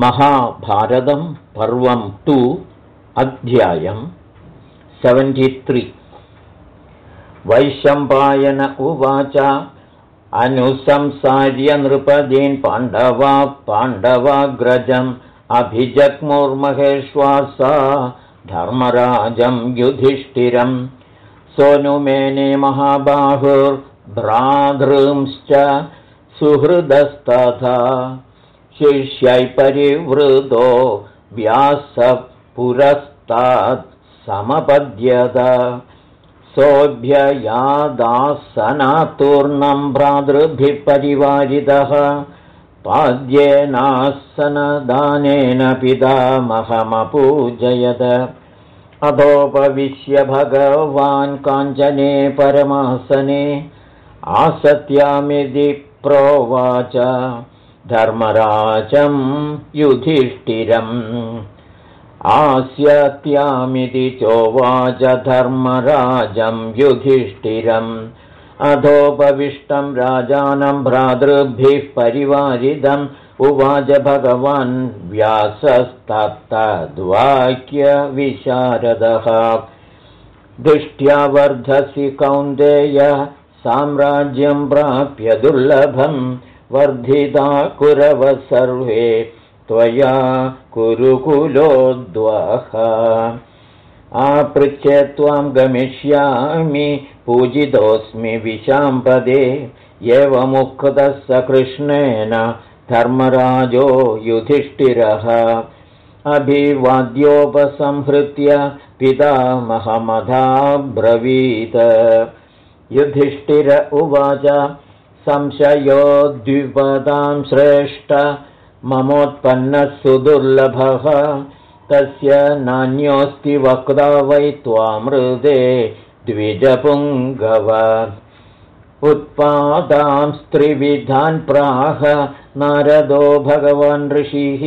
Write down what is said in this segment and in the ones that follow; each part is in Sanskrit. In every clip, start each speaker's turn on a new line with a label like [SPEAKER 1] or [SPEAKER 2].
[SPEAKER 1] महाभारतं पर्वं 2 अध्यायं 73। वैशम्पायन उवाच अनुसंसार्य नृपदीन् पाण्डवाग्रजम् अभिजग्मुर्महेश्वासा धर्मराजं युधिष्ठिरम् सोनुमेने महाबाहुर्भ्रातृंश्च सुहृदस्तथा शिष्यै परिवृतो व्यासः पुरस्तात् समपद्यत सोऽभ्ययादासनात्तूर्णं भ्रातृभिः परिवारितः पाद्येनासनदानेन पितामहमपूजयत अधोपविश्य भगवान् काञ्चने परमासने आसत्यामिति प्रोवाच धर्मराजं युधिष्ठिरम् आस्यत्यामिति चोवाच धर्मराजं युधिष्ठिरम् अधोपविष्टं राजानं भ्रातृभिः परिवारितम् उवाच भगवान् व्यासस्तत्तद्वाक्यविशारदः दृष्ट्या वर्धसि कौन्तेय साम्राज्यं प्राप्य दुर्लभम् वर्धिता कुरव सर्वे त्वया कुरुकुलोद्वह आपृच्छे त्वां गमिष्यामि पूजितोऽस्मि विशाम्पदे एवमुक्तः स कृष्णेन धर्मराजो युधिष्ठिरः अभिवाद्योपसंहृत्य पितामहमथाब्रवीत् युधिष्ठिर उवाच संशयो द्विपदां श्रेष्ठ ममोत्पन्नः सुदुर्लभः तस्य नान्योऽस्ति वक्ता वै त्वामृते द्विजपुङ्गव उत्पादांस्त्रिविधान् प्राह नारदो भगवान् ऋषिः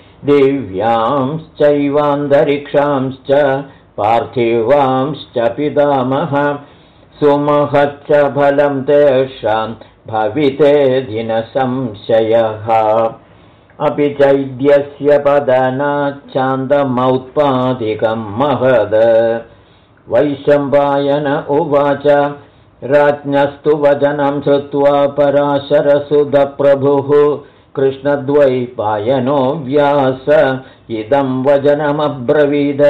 [SPEAKER 1] दिव्यांश्चैवान्तरिक्षांश्च पार्थिवांश्च पितामह सुमहच्च फलं तेषां भवितेधि न संशयः अपि चैद्यस्य पदनाच्छान्दमौत्पादिकं महद वैशम्पायन उवाच राज्ञस्तु वचनं श्रुत्वा पराशरसुतप्रभुः कृष्णद्वैपायनो व्यास इदं वचनमब्रवीद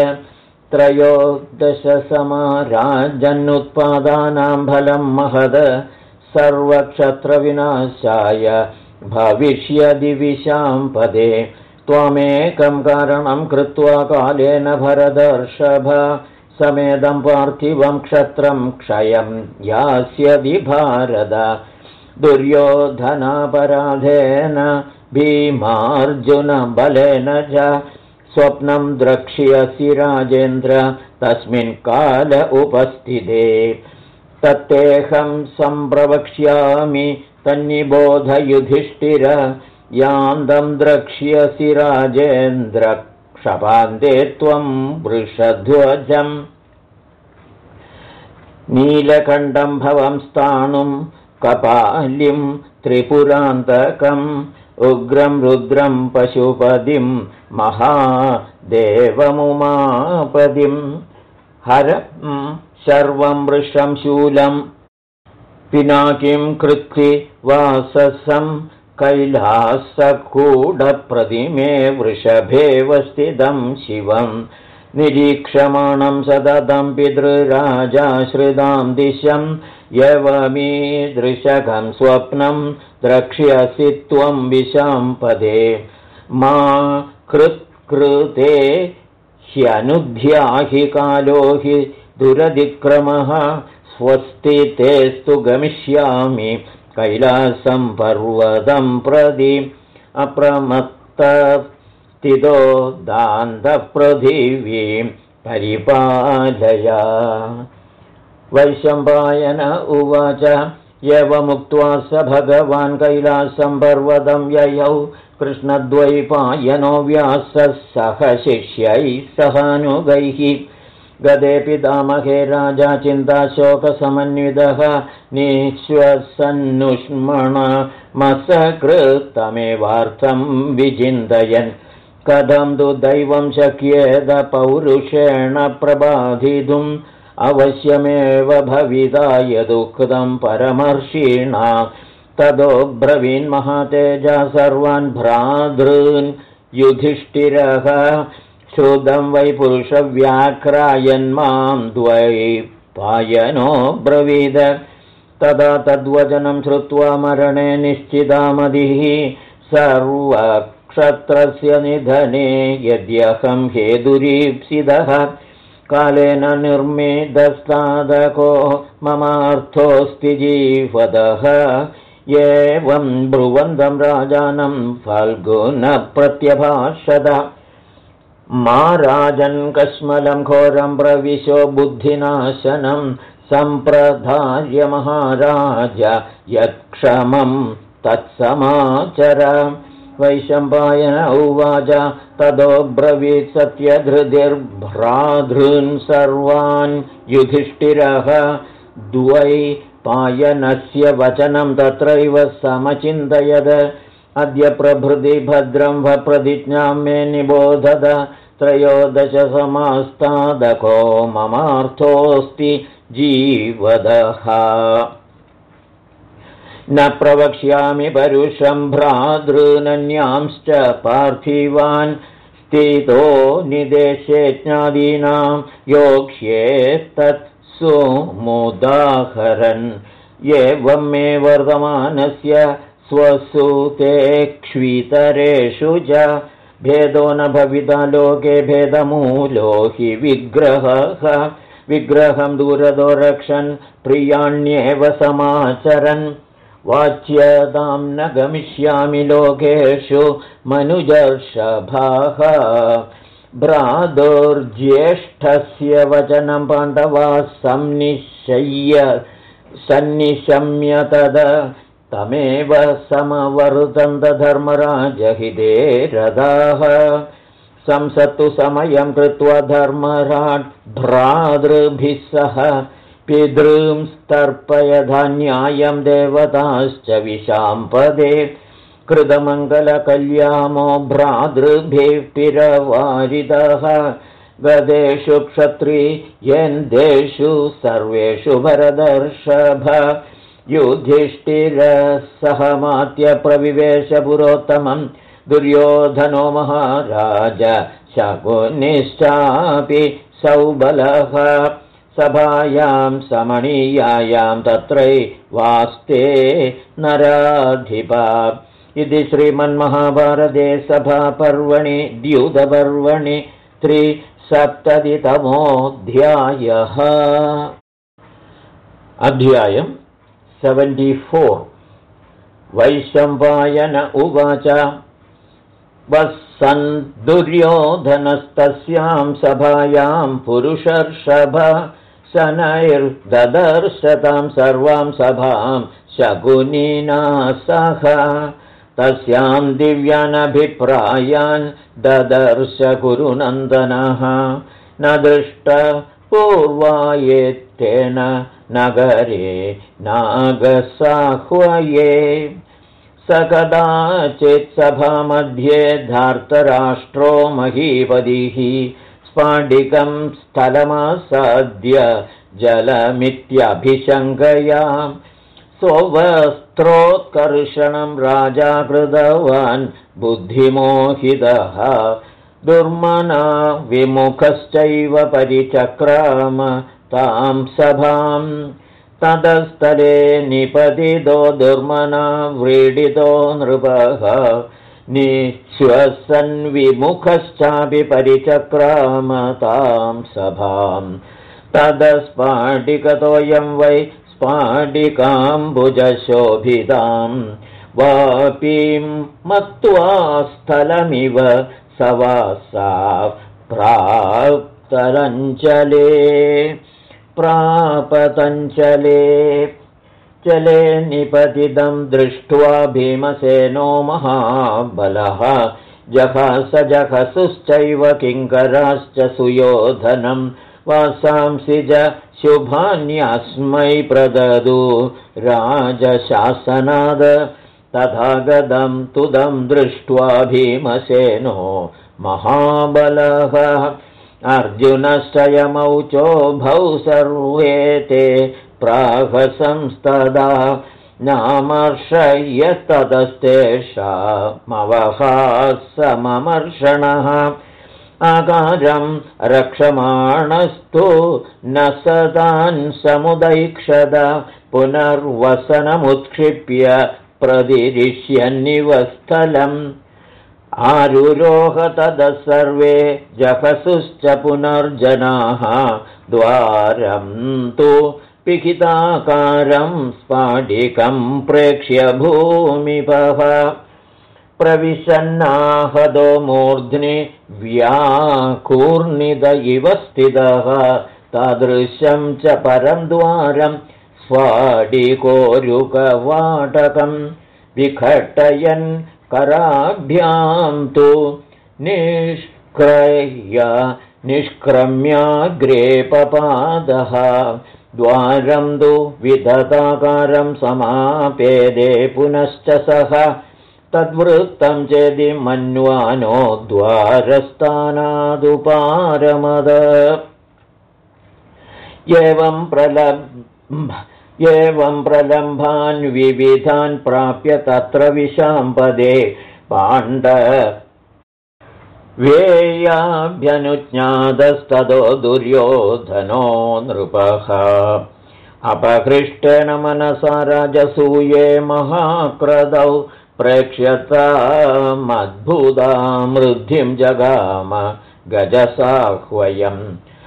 [SPEAKER 1] त्रयोदशसमाराजन्नुत्पादानां फलं महद सर्वक्षत्रविनाशाय भविष्यदि विशाम्पदे त्वमेकं कारणं कृत्वा कालेन भरतर्षभ समेदं पार्थिवं क्षत्रं क्षयं यास्यदि भारत दुर्योधनापराधेन भीमार्जुनबलेन च स्वप्नं द्रक्ष्यसि राजेन्द्र तस्मिन् काल उपस्थिते तत्तेऽहं सम्प्रवक्ष्यामि तन्निबोध युधिष्ठिर यान्दं द्रक्ष्यसि राजेन्द्र क्षपान्ते त्वं वृषध्वजम् नीलकण्ठं भवं स्थाणुं कपालिं त्रिपुरान्तकम् उग्रं रुद्रं पशुपतिं महादेवमुमापदिं हरं शर्वं वृषं शूलं पिनाकिं कृत्ति वाससं कैलासकूटप्रतिमे वृषभेव स्थितं शिवं निरीक्षमाणं सततं पितृराजाश्रितां दिशं यवमीदृशकं स्वप्नं द्रक्ष्यसि त्वं विशाम्पदे मा कृत्कृते ह्यनुध्याहि कालो हि दुरतिक्रमः स्वस्ति तेस्तु गमिष्यामि कैलासं पर्वतं प्रति अप्रमत्तस्थितो दान्तपृथिवीं परिपालय वैशम्पायन उवाच एवमुक्त्वा स भगवान् कैलासं पर्वतं ययौ कृष्णद्वैपायनो व्यासः सह शिष्यैः सहानुगैः गदे पितामहे राजा चिन्ताशोकसमन्वितः निःश्वसन्नुष्मणमसकृतमेवार्थं विचिन्तयन् कथं तु दैवं शक्येत पौरुषेण प्रबाधितुम् अवश्यमेव भविता यदुक्तं परमर्षिणा ततो ब्रवीन्महातेजा सर्वान् भ्रातॄन् युधिष्ठिरः श्रुतं वै पुरुषव्याघ्रायन्मां द्वैपायनो ब्रवीद तदा तद्वचनं श्रुत्वा मरणे निश्चितामतिः सर्वक्षत्रस्य निधने यद्यहं हेतुरीप्सितः कालेन निर्मितस्तादको ममार्थोऽस्ति जीवदः एवं ब्रुवन्तं राजानं फाल्गुनप्रत्यभाषत मा राजन् कश्मलं घोरं प्रविशो बुद्धिनाशनं सम्प्रधार्य महाराज यत्क्षमं तत्समाचर वैशम्पायन उवाच ततो ब्रवीत् सत्यधृतिर्भ्रातॄन् सर्वान् युधिष्ठिरः द्वैपायनस्य वचनं तत्रैव समचिन्तयद अद्य प्रभृति भद्रं वप्रतिज्ञां मे निबोधत त्रयोदशसमास्तादको ममार्थोऽस्ति जीवदः न प्रवक्ष्यामि परुषं भ्रातॄनन्यांश्च पार्थिवान् स्थितो निदेशे ज्ञादीनां योक्ष्ये तत्सुमुदाहरन् एवं मे वर्तमानस्य स्वसुते क्षितरेषु च भेदो न भविता लोके भेदमूलो हि विग्रहः विग्रहं दूरदो रक्षन् प्रियाण्येव समाचरन् वाच्यतां न गमिष्यामि लोकेषु मनुजर्षभाः भ्रातुर्ज्येष्ठस्य वचनं पाण्डवाः सन्निशम्य तद तमेव समवर्तन्त धर्मराजहिते रथाः संसत्तु समयं कृत्वा धर्मराट् भ्रातृभिः सह पितॄंस्तर्पयधान्यायं देवताश्च विशाम्पदे कृतमङ्गलकल्याणो भ्रातृभिः पिरवारितः गदेषु क्षत्रियेन्देषु सर्वेषु भरदर्षभ युधिष्ठिरः सहमात्य प्रविवेश पुरोत्तमं दुर्योधनो महाराज शकुनिश्चापि सौबलः सभायां समणीयायां तत्रैवास्ते नराधिपा इति श्रीमन्महाभारते सभापर्वणि द्यूतपर्वणि 370तमोऽध्यायः। अध्यायं 74। वैशम्पायन उवाच वत्सन् दुर्योधनस्तस्यां सभायां पुरुषर्षभ शनैर्ददर्शतां सर्वां सभां शकुनिना सह तस्यां दिव्यानभिप्रायान् ददर्श कुरुनन्दनः न दृष्टपूर्वायेत्तेन नगरे नागसाह्वये स कदाचित् सभामध्ये धार्तराष्ट्रो महीपतिः स्फाटिकं स्थलमासाद्य जलमित्यभिशङ्कया स्ववस्त्रोत्कर्षणं राजा कृतवान् बुद्धिमोहितः दुर्मना विमुखश्चैव परिचक्राम तां सभां ततस्तले निपतितो दुर्मना व्रीडितो नृपः निःश्वसन् विमुखश्चापि परिचक्राम तां सभां ततस्फाटिकतोऽयं वै स्फाटिकाम्बुजशोभितां वापीं मत्वा स्थलमिव सवासा प्रापतञ्चले चले निपतितं दृष्ट्वा भीमसेनो महाबलः जहसुश्चैव किङ्कराश्च सुयोधनं वासांसि च शुभान्यस्मै प्रददु राजशासनाद तथागतं तुदं दृष्ट्वा भीमसेनो महाबलः अर्जुनश्चयमौचोभौ सर्वे ते प्राहसंस्तदा नामर्षय्यस्ततस्तेषामवहासममर्षणः आकारं रक्षमाणस्तु न सदान् समुदैक्षद पुनर्वसनमुत्क्षिप्य प्रदिरिष्यन्निवस्थलम् आरुरोह ततः सर्वे जहसुश्च पुनर्जनाः द्वारं तु पिहिताकारं स्फाटिकं प्रेक्ष्य भूमिपः प्रविशन्नाहदो मूर्ध्नि व्याकूर्णिद इव स्थितः तादृशं च परं द्वारं स्फाटिकोरुकवाटकं विघटयन् कराभ्यां तु निष्क्रम्याग्रे पपादः द्वारं तु विदताकारं समापेदे पुनश्च सः तद्वृत्तं चेदि मन्वानो द्वारस्थानादुपारमद एवं प्रलम्भान् विविधान् प्राप्य तत्र विशाम्पदे पाण्डवेयाभ्यनुज्ञातस्ततो दुर्योधनो नृपः अपहृष्टेन मनसा राजसूये महाक्रदौ प्रेक्ष्यतामद्भुतां वृद्धिं जगाम गजसाह्वयम्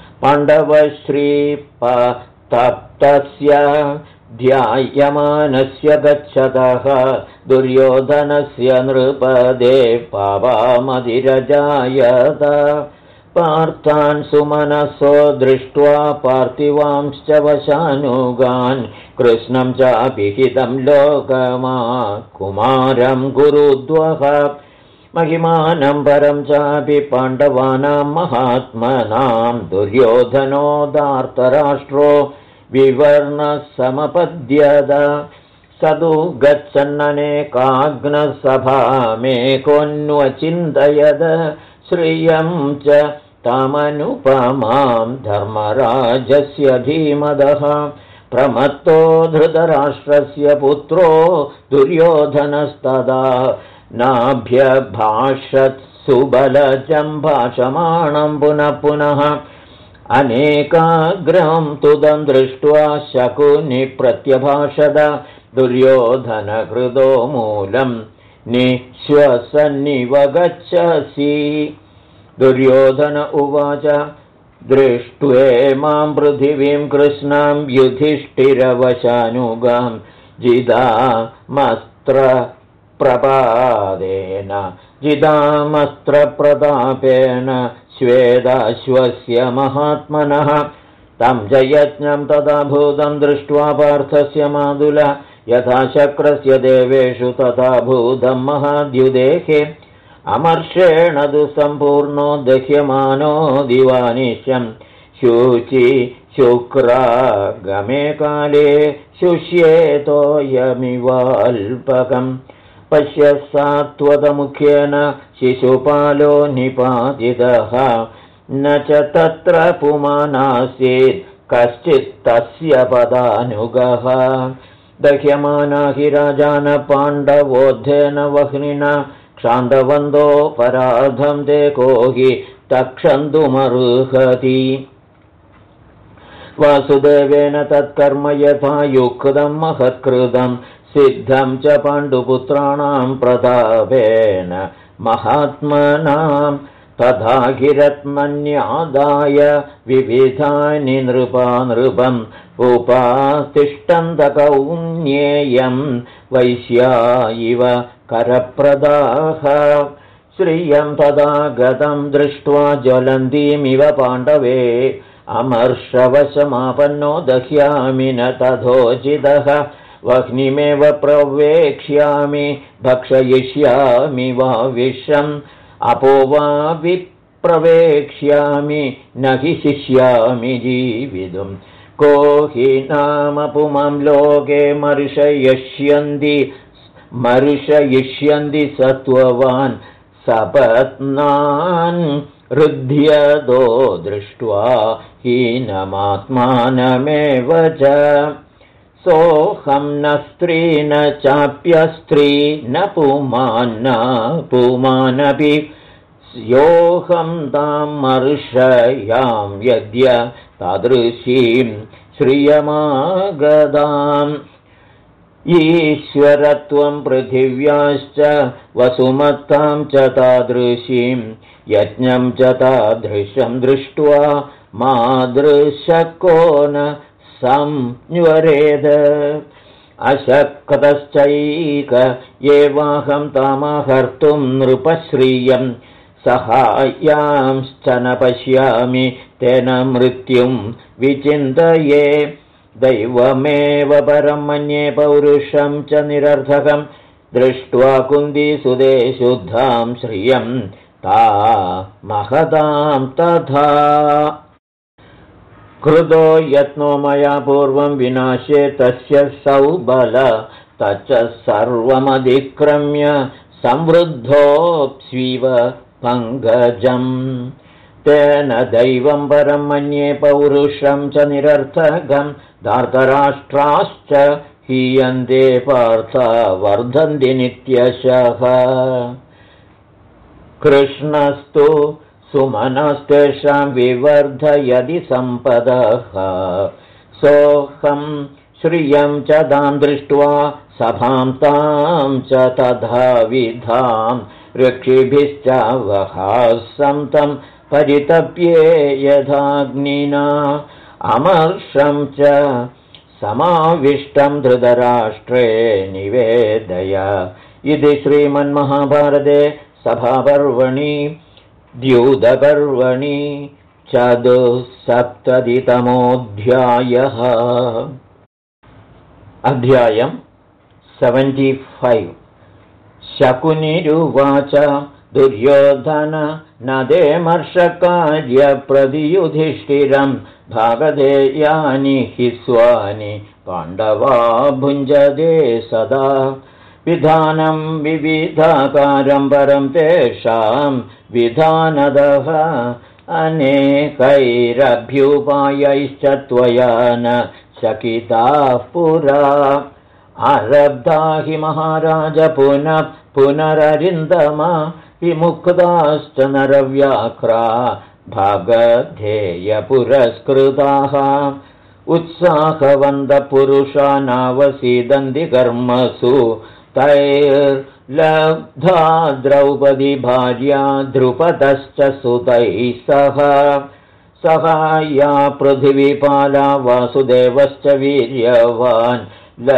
[SPEAKER 1] पाण्डवश्रीपतप्तस्य ध्यायमानस्य गच्छतः दुर्योधनस्य नृपदे पावामधिरजायत पार्थान् सुमनसो दृष्ट्वा पार्थिवांश्च वशानुगान् कृष्णं चाभिहितं लोकमा कुमारं गुरुद्वः महिमानं परं चापि पाण्डवानां महात्मनां दुर्योधनोदार्तराष्ट्रो विवर्णः समपद्यत स तु गच्छन्ननेकाग्नसभामेकोऽन्वचिन्तयद श्रियं च तामनुपमां धर्मराजस्य धीमदः प्रमत्तो धृतराष्ट्रस्य पुत्रो दुर्योधनस्तदा नाभ्यभाषत्सुबलजं भाषमाणं पुनः पुनः अनेकाग्रं तुदं दृष्ट्वा शकुनि प्रत्यभाषद दुर्योधनकृतो मूलं निःश्वसन्निव गच्छसि दुर्योधन उवाच दृष्ट्वेमां पृथिवीं कृष्णां युधिष्ठिरवशानुगां जिदामस्त्रप्रतापेन श्वेदाश्वस्य महात्मनः तं च यज्ञं तथा भूतं दृष्ट्वा पार्थस्य मातुल यथा शक्रस्य देवेषु तथा भूतं महाद्युदेहे अमर्षेण तु सम्पूर्णो दह्यमानो दिवानिशं शुचि शुक्रागमे काले शुष्येतोऽयमिवाल्पकम् पश्य सात्वतमुख्येन शिशुपालो निपातितः न च तत्र पुमानासीत् कश्चित् तस्य पदानुगः दह्यमाना हि राजान पाण्डवोद्धेन वह्निना क्षान्तवन्तो पराधं ते को हि तक्षन्तुमर्हति वासुदेवेन तत्कर्म यथा युक्तं महत्कृतं सिद्धं च पाण्डुपुत्राणां प्रतापेन महात्मनां तथा गिरत्मन्यादाय विविधानि नृपानृपम् उपातिष्ठन्तकौन्येयं वैश्या इव करप्रदाः श्रियं तदा गतं दृष्ट्वा ज्वलन्तीमिव पाण्डवे अमर्षवशमापन्नो दह्यामि न तथोचितः वह्निमेव प्रवेक्ष्यामि भक्षयिष्यामि वा विषम् अपो वा विप्रवेक्ष्यामि न हि शिष्यामि जीवितुं को हि नाम पुमां लोके मर्षयिष्यन्ति सत्त्ववान् सपत्नान् रुध्यदो दृष्ट्वा हीनमात्मानमेव च सोऽहं न स्त्री न चाप्यस्त्री न पुमान्न पुमानपि योऽहं तां मर्षयां यद्य तादृशीं श्रियमागदाम् ईश्वरत्वं पृथिव्याश्च वसुमत्तां च तादृशीं यज्ञं च तादृशं दृष्ट्वा मादृशको न संज्वरेद अशक्तश्चैक एवाहं तामहर्तुं नृपश्रियं सहायांश्च न पश्यामि तेन मृत्युं विचिन्तये दैवमेव परं मन्ये पौरुषं च निरर्थकं दृष्ट्वा कुन्दीसुते शुद्धां श्रियं ता महतां तथा कृतो यत्नो मया पूर्वं विनाशे तस्य सौबल तच्च सर्वमधिक्रम्य संवृद्धोऽप्स्विव पङ्कजम् तेन दैवं परं मन्ये पौरुषं च निरर्थकं धार्तराष्ट्राश्च हीयन्ते पार्था वर्धन्ति नित्यशः कृष्णस्तु सुमनस्तेषां विवर्धयति सम्पदः सोऽहं श्रियं च तां दृष्ट्वा सभां तां च तथा विधां ऋक्षिभिश्च वहासं तं परितप्ये यथाग्निना अमर्षं च समाविष्टं धृतराष्ट्रे निवेदय इति श्रीमन्महाभारते सभापर्वणि द्यूतपर्वणि 74तमोऽध्यायः। अध्यायं 75। शकुनिरुवाच दुर्योधन न देमर्षकार्यप्रतियुधिष्ठिरं भागधेयानि हि स्वानि पाण्डवा भुञ्जते सदा विधानं विविधाकारं परं तेषां विधानदः अनेकैरभ्युपायैश्च त्वया न शकिताः पुरा आरब्धा हि महाराज पुनः पुनररिन्दमा विमुक्ताश्च नरव्याघ्रा भागधेयपुरस्कृताः उत्साहवन्तपुरुषा नावसीदन्ति कर्मसु तैर्लब्धा द्रौपदी भार्या द्रुपदश्च सुतैः सह सहाया पृथिवीपाला वासुदेवश्च वीर्यवान्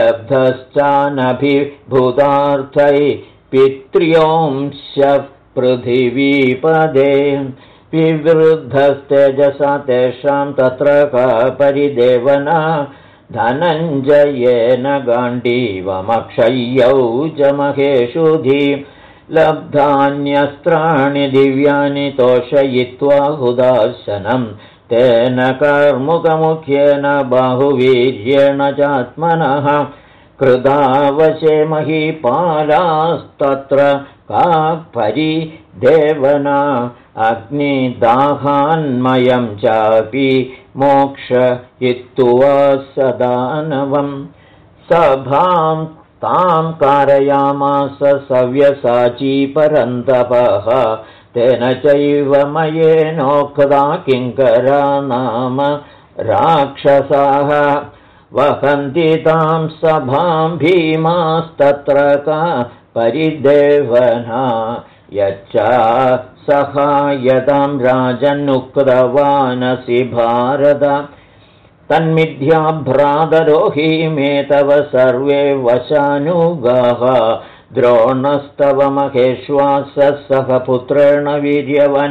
[SPEAKER 1] लब्धश्चानभिभूतार्थैः पित्र्योंश्च पृथिवीपदे विवृद्धस्तेजसा तेषां तत्र का परिदेवना धनञ्जयेन गाण्डीवमक्षय्यौ च महेषुधि लब्धान्यस्त्राणि दिव्यानि तोषयित्वा हुदाशनं तेन कर्मुकमुख्येन बाहुवीर्येण चात्मनः कृतावशे महीपालास्तत्र का परिदेवना अग्निदाहान्मयं चापि मोक्षयित्वा सदानवं सभां तां कारयामास सव्यसाची परन्तपः तेन चैव मयेनोक्ता किङ्करा नाम राक्षसाः वहन्ति तां सभां भीमास्तत्र का परिदेवना यच्चा सहायतां राजन्नुक्तवानसि भारत तन्मिथ्या भ्रातरोहि मे तव सर्वे वशानुगाः द्रोणस्तव महेश्वासः सह पुत्रेण वीर्यवान्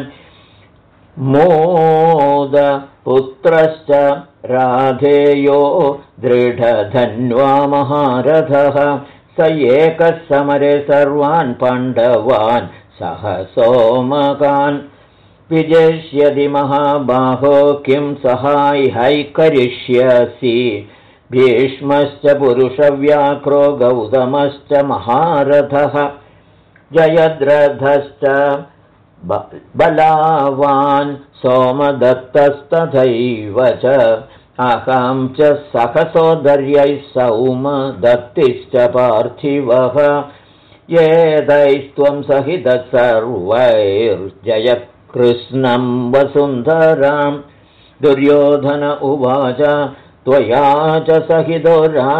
[SPEAKER 1] मोदपुत्रश्च राधेयो दृढधन्वा महारथः स एकः समरे सर्वान् पाण्डवान् सह सोमकान् विजेष्यति महाबाहो किं सहाय्यै करिष्यसि भीष्मश्च पुरुषव्याघ्रो गौतमश्च महारथः जयद्रथश्च बलावान् सोमदत्तस्तथैव च अहं च सहसोदर्यैः सौमदत्तिश्च पार्थिवः एतैस्त्वं सहितः सर्वैर्जयकृष्णं वसुन्धरां दुर्योधन उवाच त्वया च सहितो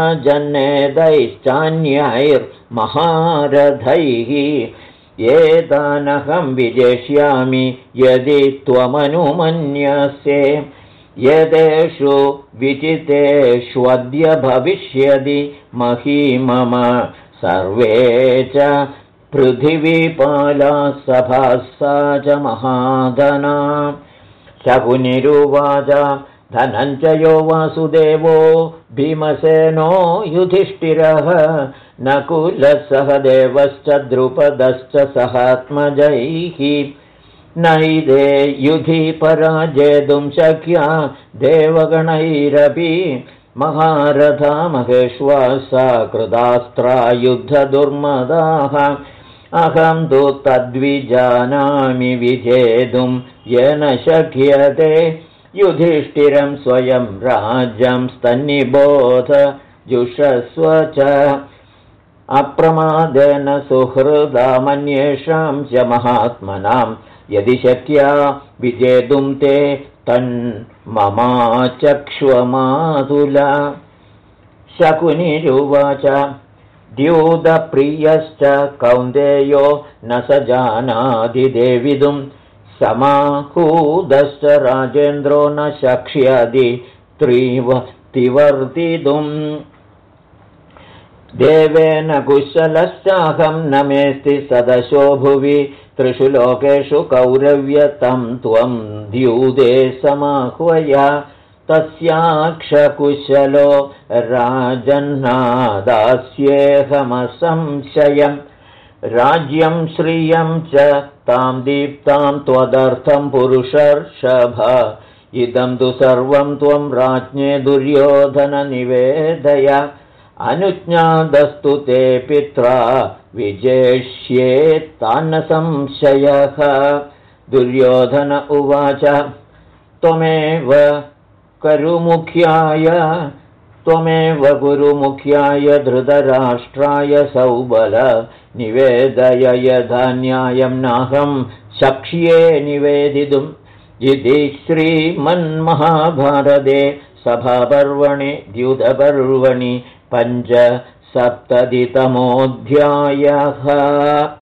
[SPEAKER 1] राजन्नेतैश्चान्यैर्महारथैः एतानहं विजेष्यामि यदि त्वमनुमन्यसे एतेषु विजितेष्वद्य भविष्यति मही मम सर्वे च पृथिवीपाला सभासा च महाधना शकुनिरुवाच धनञ्जयो वासुदेवो भीमसेनो युधिष्ठिरः नकुलः सहदेवश्च द्रुपदश्च सहात्मजैः नैदे युधि पराजेतुं शक्या देवगणैरपि महारथा महेश्वासा कृतास्त्रा युद्धदुर्मदाः अहं तु तद्विजानामि विजेतुं येन शक्यते युधिष्ठिरं स्वयं राज्यं स्तन्निबोध जुषस्व च अप्रमादेन सुहृदामन्येषां च महात्मनां यदि शक्या विजेतुं ते तन्ममाचक्ष्वमातुला शकुनिरुवाच द्यूतप्रियश्च कौन्तेयो न स जानाति देविदुं समाहूदश्च राजेन्द्रो न शक्ष्यति त्रिवर्तितुम् देवेन कुशलश्चाहं न मेऽस्ति सदशो भुवि त्रिषु लोकेषु कौरव्यतं त्वं द्यूते समाह्वय तस्याक्षकुशलो राजन्नादास्येऽहमसंशयम् राज्यं श्रियं च तां दीप्तां त्वदर्थं पुरुषर्षभ इदं तु सर्वं त्वं राज्ञे दुर्योधन निवेदय अनुज्ञातस्तु ते पित्रा विजेष्येत्तान्न संशयः दुर्योधन उवाच त्वमेव गुरुमुख्याय धृतराष्ट्राय सौबल निवेदय यथा न्यायं नाहं शक्ष्ये निवेदितुम् इति श्रीमन्महाभारते सभापर्वणि द्यूतपर्वणि 5सप्ततितमोऽध्यायः।